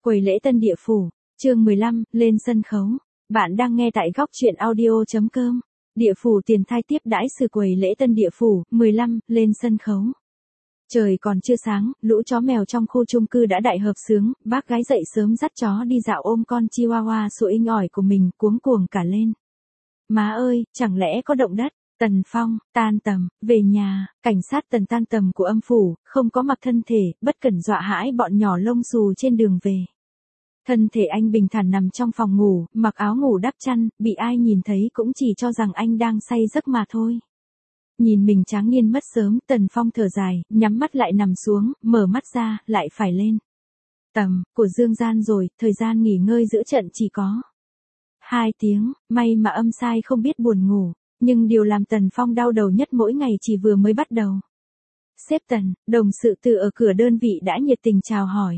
Quầy lễ Tân Địa Phủ, chương 15, lên sân khấu. Bạn đang nghe tại góc truyện audio.com. Địa phủ tiền thai tiếp đãi sự quầy lễ Tân Địa Phủ, 15, lên sân khấu. Trời còn chưa sáng, lũ chó mèo trong khu chung cư đã đại hợp xướng, bác gái dậy sớm dắt chó đi dạo ôm con chihuahua sủa inh ỏi của mình, cuống cuồng cả lên. Má ơi, chẳng lẽ có động đất? Tần Phong, tan tầm, về nhà, cảnh sát Tần tan tầm của âm phủ, không có mặc thân thể, bất cẩn dọa hãi bọn nhỏ lông xù trên đường về. Thân thể anh bình thản nằm trong phòng ngủ, mặc áo ngủ đắp chăn, bị ai nhìn thấy cũng chỉ cho rằng anh đang say giấc mà thôi. Nhìn mình tráng niên mất sớm, Tần Phong thở dài, nhắm mắt lại nằm xuống, mở mắt ra, lại phải lên. Tầm, của Dương Gian rồi, thời gian nghỉ ngơi giữa trận chỉ có 2 tiếng, may mà âm sai không biết buồn ngủ, nhưng điều làm Tần Phong đau đầu nhất mỗi ngày chỉ vừa mới bắt đầu. Sếp Tần, đồng sự từ ở cửa đơn vị đã nhiệt tình chào hỏi.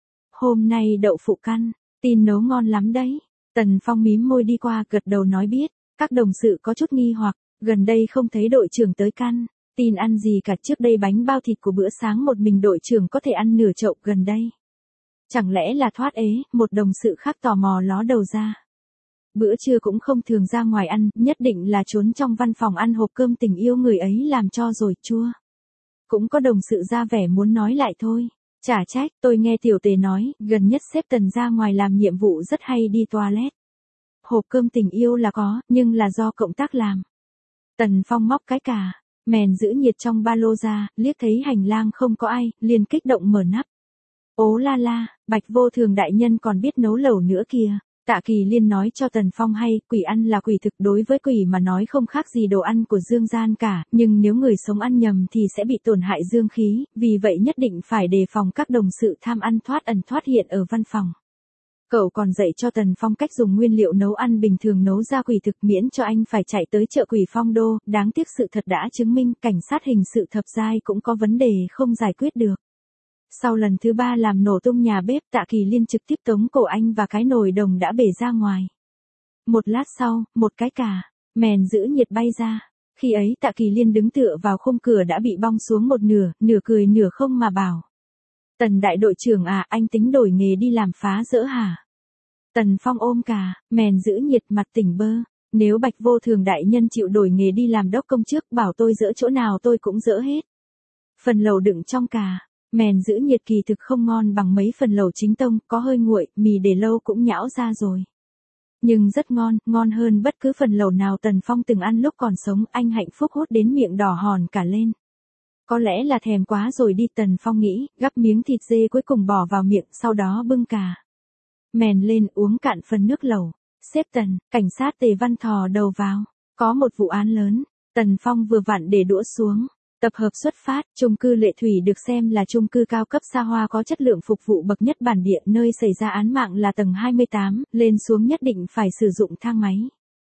Hôm nay đậu phụ căn, tin nấu ngon lắm đấy. Tần Phong mím môi đi qua gật đầu nói biết, các đồng sự có chút nghi hoặc, gần đây không thấy đội trưởng tới căn, tin ăn gì cả trước đây bánh bao thịt của bữa sáng một mình đội trưởng có thể ăn nửa chậu gần đây. Chẳng lẽ là thoát ế, một đồng sự khác tò mò ló đầu ra. Bữa trưa cũng không thường ra ngoài ăn, nhất định là trốn trong văn phòng ăn hộp cơm tình yêu người ấy làm cho rồi chua. Cũng có đồng sự ra vẻ muốn nói lại thôi. Chả trách, tôi nghe tiểu tề nói, gần nhất sếp Tần ra ngoài làm nhiệm vụ rất hay đi toilet. Hộp cơm tình yêu là có, nhưng là do cộng tác làm. Tần Phong móc cái cà, mèn giữ nhiệt trong ba lô ra, liếc thấy hành lang không có ai, liền kích động mở nắp. Ố la la, Bạch Vô Thường đại nhân còn biết nấu lẩu nữa kìa. Tạ Kỳ Liên nói cho Tần Phong hay, quỷ ăn là quỷ thực, đối với quỷ mà nói không khác gì đồ ăn của dương gian cả, nhưng nếu người sống ăn nhầm thì sẽ bị tổn hại dương khí, vì vậy nhất định phải đề phòng các đồng sự tham ăn thoát ẩn thoát hiện ở văn phòng. Cậu còn dạy cho Tần Phong cách dùng nguyên liệu nấu ăn bình thường nấu ra quỷ thực miễn cho anh phải chạy tới chợ quỷ phong đô, đáng tiếc sự thật đã chứng minh cảnh sát hình sự thập giai cũng có vấn đề không giải quyết được. Sau lần thứ 3 làm nổ tung nhà bếp, Tạ Kỳ Liên trực tiếp tống cổ anh và cái nồi đồng đã bể ra ngoài. Một lát sau, một cái cà, mèn giữ nhiệt bay ra. Khi ấy Tạ Kỳ Liên đứng tựa vào khung cửa đã bị bong xuống một nửa, nửa cười nửa không mà bảo. Tần đại đội trưởng à, anh tính đổi nghề đi làm phá dỡ hả? Tần Phong ôm cà, mèn giữ nhiệt mặt tỉnh bơ. Nếu Bạch Vô Thường đại nhân chịu đổi nghề đi làm đốc công trước bảo tôi dỡ chỗ nào tôi cũng dỡ hết. Phần lẩu đựng trong cà. Mèn giữ nhiệt kỳ thực không ngon bằng mấy phần lẩu chính tông, có hơi nguội, mì để lâu cũng nhão ra rồi. Nhưng rất ngon, ngon hơn bất cứ phần lẩu nào Tần Phong từng ăn lúc còn sống, anh hạnh phúc hốt đến miệng đỏ hòn cả lên. Có lẽ là thèm quá rồi đi, Tần Phong nghĩ, gắp miếng thịt dê cuối cùng bỏ vào miệng, sau đó bưng cà mèn lên uống cạn phần nước lẩu. Sếp Tần, cảnh sát Tề Văn thò đầu vào, có một vụ án lớn. Tần Phong vừa vặn để đũa xuống. Tập hợp xuất phát, chung cư Lệ Thủy được xem là chung cư cao cấp xa hoa có chất lượng phục vụ bậc nhất bản địa, nơi xảy ra án mạng là tầng 28, lên xuống nhất định phải sử dụng thang máy.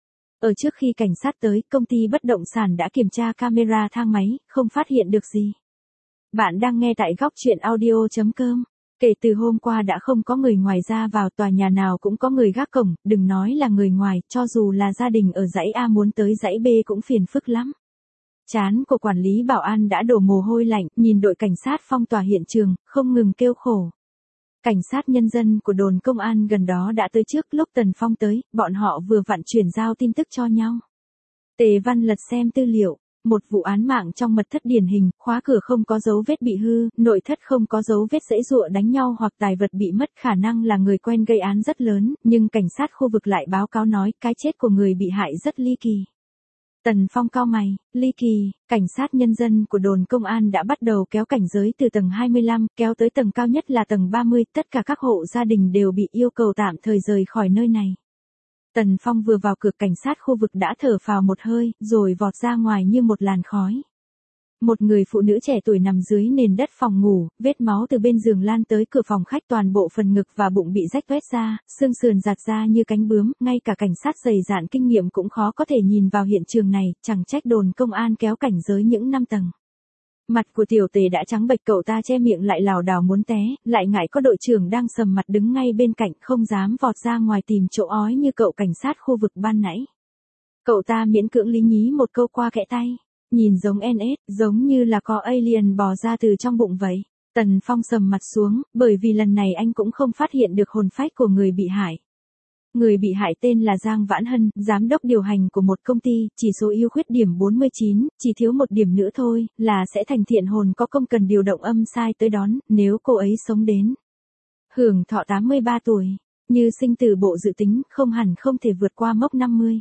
Ở trước khi cảnh sát tới, công ty bất động sản đã kiểm tra camera thang máy, không phát hiện được gì. Bạn đang nghe tại góc truyện audio.com. Kể từ hôm qua đã không có người ngoài ra vào, tòa nhà nào cũng có người gác cổng, đừng nói là người ngoài, cho dù là gia đình ở dãy A muốn tới dãy B cũng phiền phức lắm. Trán của quản lý bảo an đã đổ mồ hôi lạnh, nhìn đội cảnh sát phong tỏa hiện trường, không ngừng kêu khổ. Cảnh sát nhân dân của đồn công an gần đó đã tới trước lúc Tần Phong tới, bọn họ vừa vặn chuyển giao tin tức cho nhau. Tề Văn lật xem tư liệu, một vụ án mạng trong mật thất điển hình, khóa cửa không có dấu vết bị hư, nội thất không có dấu vết giãy giụa đánh nhau hoặc tài vật bị mất, khả năng là người quen gây án rất lớn, nhưng cảnh sát khu vực lại báo cáo nói cái chết của người bị hại rất ly kỳ. Tần Phong cau mày, ly kỳ, cảnh sát nhân dân của đồn công an đã bắt đầu kéo cảnh giới từ tầng 25, kéo tới tầng cao nhất là tầng 30, tất cả các hộ gia đình đều bị yêu cầu tạm thời rời khỏi nơi này. Tần Phong vừa vào cửa cảnh sát khu vực đã thở phào một hơi, rồi vọt ra ngoài như một làn khói. Một người phụ nữ trẻ tuổi nằm dưới nền đất phòng ngủ, vết máu từ bên giường lan tới cửa phòng khách, toàn bộ phần ngực và bụng bị rách toét ra, xương sườn rạt ra như cánh bướm, ngay cả cảnh sát dày dạn kinh nghiệm cũng khó có thể nhìn vào hiện trường này, chẳng trách đồn công an kéo cảnh giới những 5 tầng. Mặt của tiểu tề đã trắng bệch, cậu ta che miệng lại lảo đảo muốn té, lại ngại có đội trưởng đang sầm mặt đứng ngay bên cạnh, không dám vọt ra ngoài tìm chỗ ói như cậu cảnh sát khu vực ban nãy. Cậu ta miễn cưỡng lý nhí một câu qua kẽ tay. Nhìn giống NS, giống như là có alien bò ra từ trong bụng vậy. Tần Phong sầm mặt xuống, bởi vì lần này anh cũng không phát hiện được hồn phách của người bị hại. Người bị hại tên là Giang Vãn Hân, giám đốc điều hành của một công ty, chỉ số ưu khuyết điểm 49, chỉ thiếu một điểm nữa thôi, là sẽ thành thiện hồn có công cần điều động âm sai tới đón, nếu cô ấy sống đến. Hưởng thọ 83 tuổi, như sinh từ bộ dự tính, không hẳn không thể vượt qua mốc 50.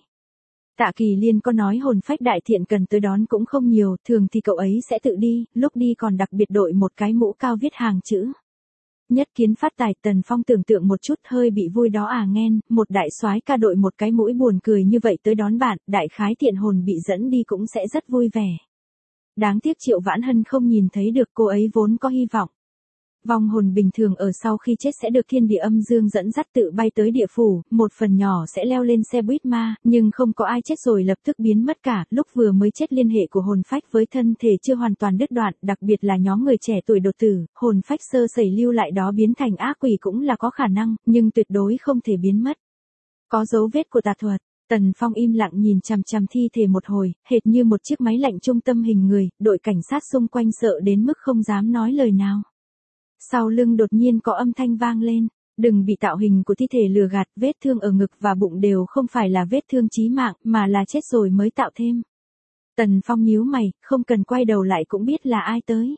Tạ Kỳ Liên có nói hồn phách đại thiện cần tới đón cũng không nhiều, thường thì cậu ấy sẽ tự đi, lúc đi còn đặc biệt đội một cái mũ cao viết hàng chữ. Nhất kiến phát tài. Tần Phong tưởng tượng một chút hơi bị vui đó à nghen, một đại soái ca đội một cái mũi buồn cười như vậy tới đón bạn, đại khái thiện hồn bị dẫn đi cũng sẽ rất vui vẻ. Đáng tiếc Triệu Vãn Hân không nhìn thấy được, cô ấy vốn có hy vọng. Vong hồn bình thường ở sau khi chết sẽ được thiên địa âm dương dẫn dắt tự bay tới địa phủ, một phần nhỏ sẽ leo lên xe buýt ma, nhưng không có ai chết rồi lập tức biến mất cả, lúc vừa mới chết liên hệ của hồn phách với thân thể chưa hoàn toàn đứt đoạn, đặc biệt là nhóm người trẻ tuổi đột tử, hồn phách sơ sẩy lưu lại đó biến thành ác quỷ cũng là có khả năng, nhưng tuyệt đối không thể biến mất. Có dấu vết của tà thuật. Tần Phong im lặng nhìn chằm chằm thi thể một hồi, hệt như một chiếc máy lạnh trung tâm hình người, đội cảnh sát xung quanh sợ đến mức không dám nói lời nào. Sau lưng đột nhiên có âm thanh vang lên, đừng bị tạo hình của thi thể lừa gạt, vết thương ở ngực và bụng đều không phải là vết thương chí mạng, mà là chết rồi mới tạo thêm. Tần Phong nhíu mày, không cần quay đầu lại cũng biết là ai tới.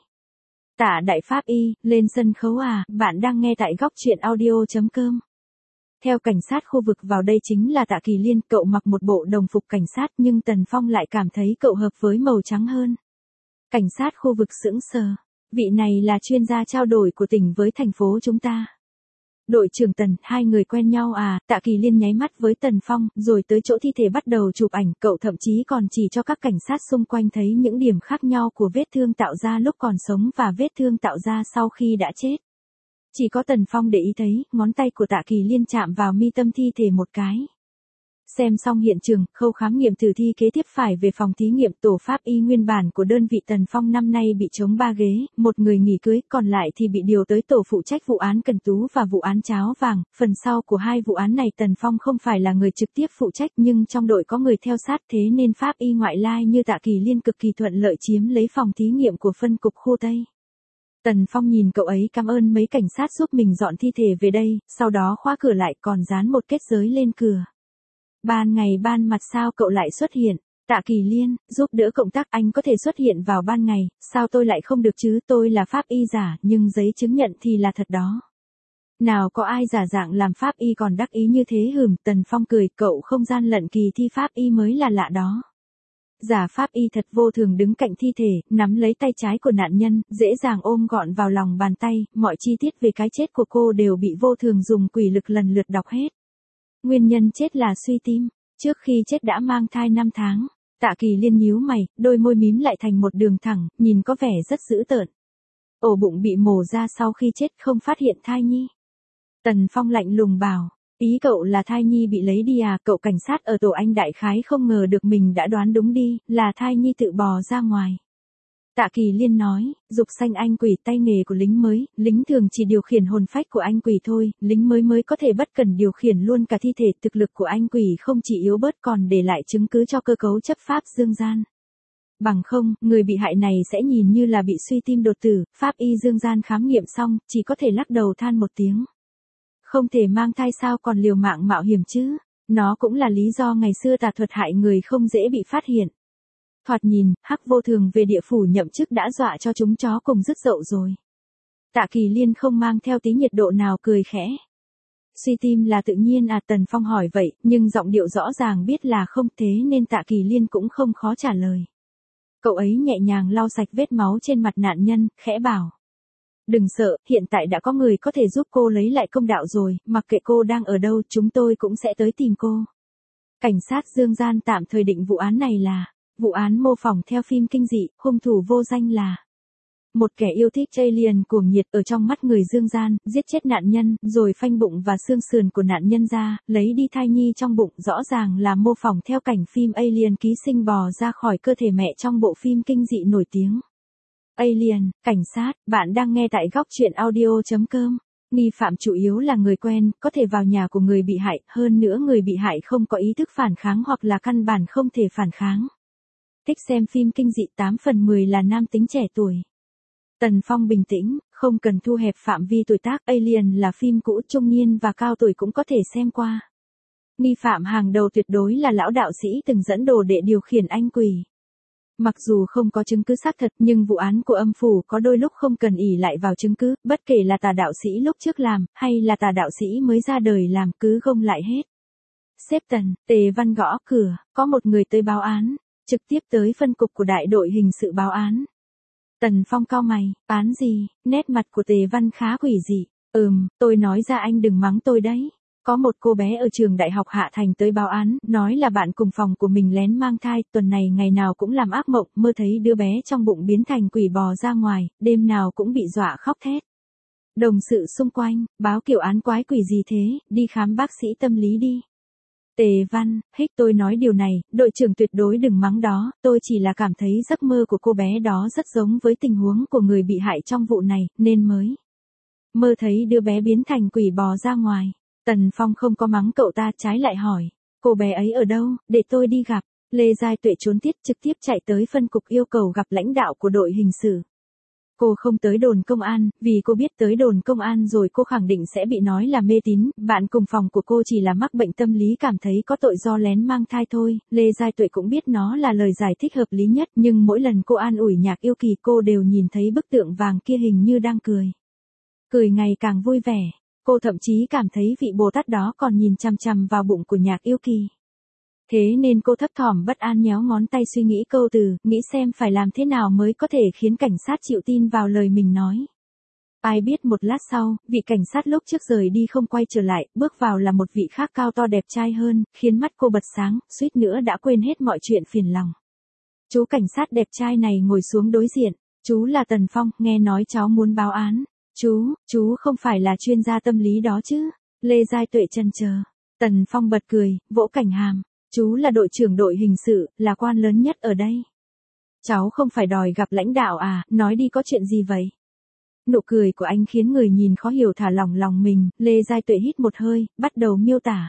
Tạ Đại Pháp Y, lên sân khấu à, bạn đang nghe tại góc truyện audio.com. Theo cảnh sát khu vực vào đây chính là Tạ Kỳ Liên, cậu mặc một bộ đồng phục cảnh sát nhưng Tần Phong lại cảm thấy cậu hợp với màu trắng hơn. Cảnh sát khu vực sững sờ. Vị này là chuyên gia trao đổi của tỉnh với thành phố chúng ta. Đội trưởng Tần, hai người quen nhau à? Tạ Kỳ Liên nháy mắt với Tần Phong, rồi tới chỗ thi thể bắt đầu chụp ảnh, cậu thậm chí còn chỉ cho các cảnh sát xung quanh thấy những điểm khác nhau của vết thương tạo ra lúc còn sống và vết thương tạo ra sau khi đã chết. Chỉ có Tần Phong để ý thấy, ngón tay của Tạ Kỳ Liên chạm vào mi tâm thi thể một cái. Xem xong hiện trường, khâu khám nghiệm tử thi kế tiếp phải về phòng thí nghiệm. Tổ pháp y nguyên bản của đơn vị Tần Phong năm nay bị trống 3 ghế, một người nghỉ cưới, còn lại thì bị điều tới tổ phụ trách vụ án Cần Tú và vụ án Cháo Vàng. Phần sau của hai vụ án này Tần Phong không phải là người trực tiếp phụ trách nhưng trong đội có người theo sát, thế nên pháp y ngoại lai như Tạ Kỳ Liên cực kỳ thuận lợi chiếm lấy phòng thí nghiệm của phân cục khu Tây. Tần Phong nhìn cậu ấy cảm ơn mấy cảnh sát giúp mình dọn thi thể về đây, sau đó khóa cửa lại còn dán một kết giới lên cửa. Ban ngày ban mặt sao cậu lại xuất hiện? Tạ Kỳ Liên, giúp đỡ cộng tác, anh có thể xuất hiện vào ban ngày, sao tôi lại không được chứ? Tôi là pháp y giả, nhưng giấy chứng nhận thì là thật đó. Nào có ai giả dạng làm pháp y còn đắc ý như thế hừm. Tần Phong cười, cậu không gian lận kỳ thi pháp y mới là lạ đó. Giả pháp y thật vô thường đứng cạnh thi thể, nắm lấy tay trái của nạn nhân, dễ dàng ôm gọn vào lòng bàn tay, mọi chi tiết về cái chết của cô đều bị vô thường dùng quỷ lực lần lượt đọc hết. Nguyên nhân chết là suy tim, trước khi chết đã mang thai 5 tháng. Tạ Kỳ Liên nhíu mày, đôi môi mím lại thành một đường thẳng, nhìn có vẻ rất dữ tợn. Ổ bụng bị mổ ra sau khi chết không phát hiện thai nhi. Tần Phong lạnh lùng bảo, ý cậu là thai nhi bị lấy đi à? Cậu cảnh sát ở tổ anh đại khái không ngờ được mình đã đoán đúng đi, là thai nhi tự bò ra ngoài. Tạ Kỳ Liên nói, dục sanh anh quỷ, tay nghề của lính mới, lính thường chỉ điều khiển hồn phách của anh quỷ thôi, lính mới có thể bất cần điều khiển luôn cả thi thể. Thực lực của anh quỷ không chỉ yếu bớt còn để lại chứng cứ cho cơ cấu chấp pháp dương gian. Bằng không, người bị hại này sẽ nhìn như là bị suy tim đột tử. Pháp y dương gian khám nghiệm xong, chỉ có thể lắc đầu than một tiếng. Không thể mang thai sao còn liều mạng mạo hiểm chứ? Nó cũng là lý do ngày xưa tà thuật hại người không dễ bị phát hiện. Thoạt nhìn, Hắc Vô Thường về địa phủ nhậm chức đã dọa cho chúng chó cùng dứt dậu rồi. Tạ Kỳ Liên không mang theo tí nhiệt độ nào cười khẽ. Suy tim là tự nhiên à? Tần Phong hỏi vậy, nhưng giọng điệu rõ ràng biết là không, thế nên Tạ Kỳ Liên cũng không khó trả lời. Cậu ấy nhẹ nhàng lau sạch vết máu trên mặt nạn nhân, khẽ bảo. Đừng sợ, hiện tại đã có người có thể giúp cô lấy lại công đạo rồi, mặc kệ cô đang ở đâu chúng tôi cũng sẽ tới tìm cô. Cảnh sát dương gian tạm thời định vụ án này là vụ án mô phỏng theo phim kinh dị, hung thủ vô danh là một kẻ yêu thích alien cuồng nhiệt ở trong mắt người dương gian, giết chết nạn nhân, rồi phanh bụng và xương sườn của nạn nhân ra, lấy đi thai nhi trong bụng, rõ ràng là mô phỏng theo cảnh phim Alien ký sinh bò ra khỏi cơ thể mẹ trong bộ phim kinh dị nổi tiếng. Alien, cảnh sát, bạn đang nghe tại góc truyện audio.com. Nghi phạm chủ yếu là người quen, có thể vào nhà của người bị hại, hơn nữa người bị hại không có ý thức phản kháng hoặc là căn bản không thể phản kháng. Thích xem phim kinh dị 8 phần 10 là nam tính trẻ tuổi. Tần Phong bình tĩnh, không cần thu hẹp phạm vi tuổi tác, Alien là phim cũ, trung niên và cao tuổi cũng có thể xem qua. Nghi phạm hàng đầu tuyệt đối là lão đạo sĩ từng dẫn đồ đệ điều khiển anh quỷ. Mặc dù không có chứng cứ xác thật nhưng vụ án của âm phủ có đôi lúc không cần ỷ lại vào chứng cứ, bất kể là tà đạo sĩ lúc trước làm, hay là tà đạo sĩ mới ra đời làm, cứ gông lại hết. Xếp Tần, Tề Văn gõ cửa, có một người tới báo án, trực tiếp tới phân cục của đại đội hình sự báo án. Tần Phong cau mày, án gì? Nét mặt của Tề Văn khá quỷ dị. Tôi nói ra anh đừng mắng tôi đấy. Có một cô bé ở trường đại học Hạ Thành tới báo án, nói là bạn cùng phòng của mình lén mang thai, tuần này ngày nào cũng làm ác mộng, mơ thấy đứa bé trong bụng biến thành quỷ bò ra ngoài, đêm nào cũng bị dọa khóc thét. Đồng sự xung quanh, báo kiểu án quái quỷ gì thế, đi khám bác sĩ tâm lý đi. Tề Văn, tôi nói điều này, đội trưởng tuyệt đối đừng mắng đó, tôi chỉ là cảm thấy giấc mơ của cô bé đó rất giống với tình huống của người bị hại trong vụ này, nên mới mơ thấy đứa bé biến thành quỷ bò ra ngoài. Tần Phong không có mắng cậu ta, trái lại hỏi, cô bé ấy ở đâu, để tôi đi gặp. Lê Giai Tuệ trốn tiết trực tiếp chạy tới phân cục yêu cầu gặp lãnh đạo của đội hình sự. Cô không tới đồn công an, vì cô biết tới đồn công an rồi cô khẳng định sẽ bị nói là mê tín, bạn cùng phòng của cô chỉ là mắc bệnh tâm lý cảm thấy có tội do lén mang thai thôi. Lê Giai Tuệ cũng biết nó là lời giải thích hợp lý nhất, nhưng mỗi lần cô an ủi Nhạc Yêu Kỳ cô đều nhìn thấy bức tượng vàng kia hình như đang cười. Cười ngày càng vui vẻ. Cô thậm chí cảm thấy vị Bồ Tát đó còn nhìn chằm chằm vào bụng của Nhạc Yêu Kỳ. Thế nên cô thấp thỏm bất an nhéo ngón tay suy nghĩ câu từ, nghĩ xem phải làm thế nào mới có thể khiến cảnh sát chịu tin vào lời mình nói. Ai biết một lát sau, vị cảnh sát lúc trước rời đi không quay trở lại, bước vào là một vị khác cao to đẹp trai hơn, khiến mắt cô bật sáng, suýt nữa đã quên hết mọi chuyện phiền lòng. Chú cảnh sát đẹp trai này ngồi xuống đối diện, chú là Tần Phong, nghe nói cháu muốn báo án. Chú không phải là chuyên gia tâm lý đó chứ? Lê Giai Tuệ chần chờ. Tần Phong bật cười, vỗ cảnh hàm. Chú là đội trưởng đội hình sự, là quan lớn nhất ở đây. Cháu không phải đòi gặp lãnh đạo à, nói đi có chuyện gì vậy? Nụ cười của anh khiến người nhìn khó hiểu thả lỏng lòng mình, Lê Giai Tuệ hít một hơi, bắt đầu miêu tả.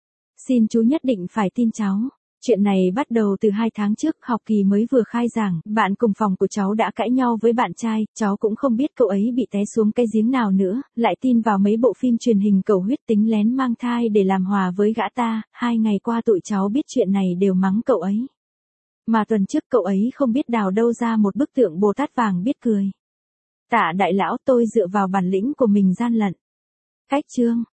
Xin chú nhất định phải tin cháu. Chuyện này bắt đầu từ 2 tháng trước, học kỳ mới vừa khai giảng, bạn cùng phòng của cháu đã cãi nhau với bạn trai, cháu cũng không biết cậu ấy bị té xuống cái giếng nào nữa, lại tin vào mấy bộ phim truyền hình cầu huyết tính lén mang thai để làm hòa với gã ta, 2 ngày qua tụi cháu biết chuyện này đều mắng cậu ấy. Mà tuần trước cậu ấy không biết đào đâu ra một bức tượng Bồ Tát vàng biết cười. Tạ đại lão, tôi dựa vào bản lĩnh của mình gian lận. Cách chương.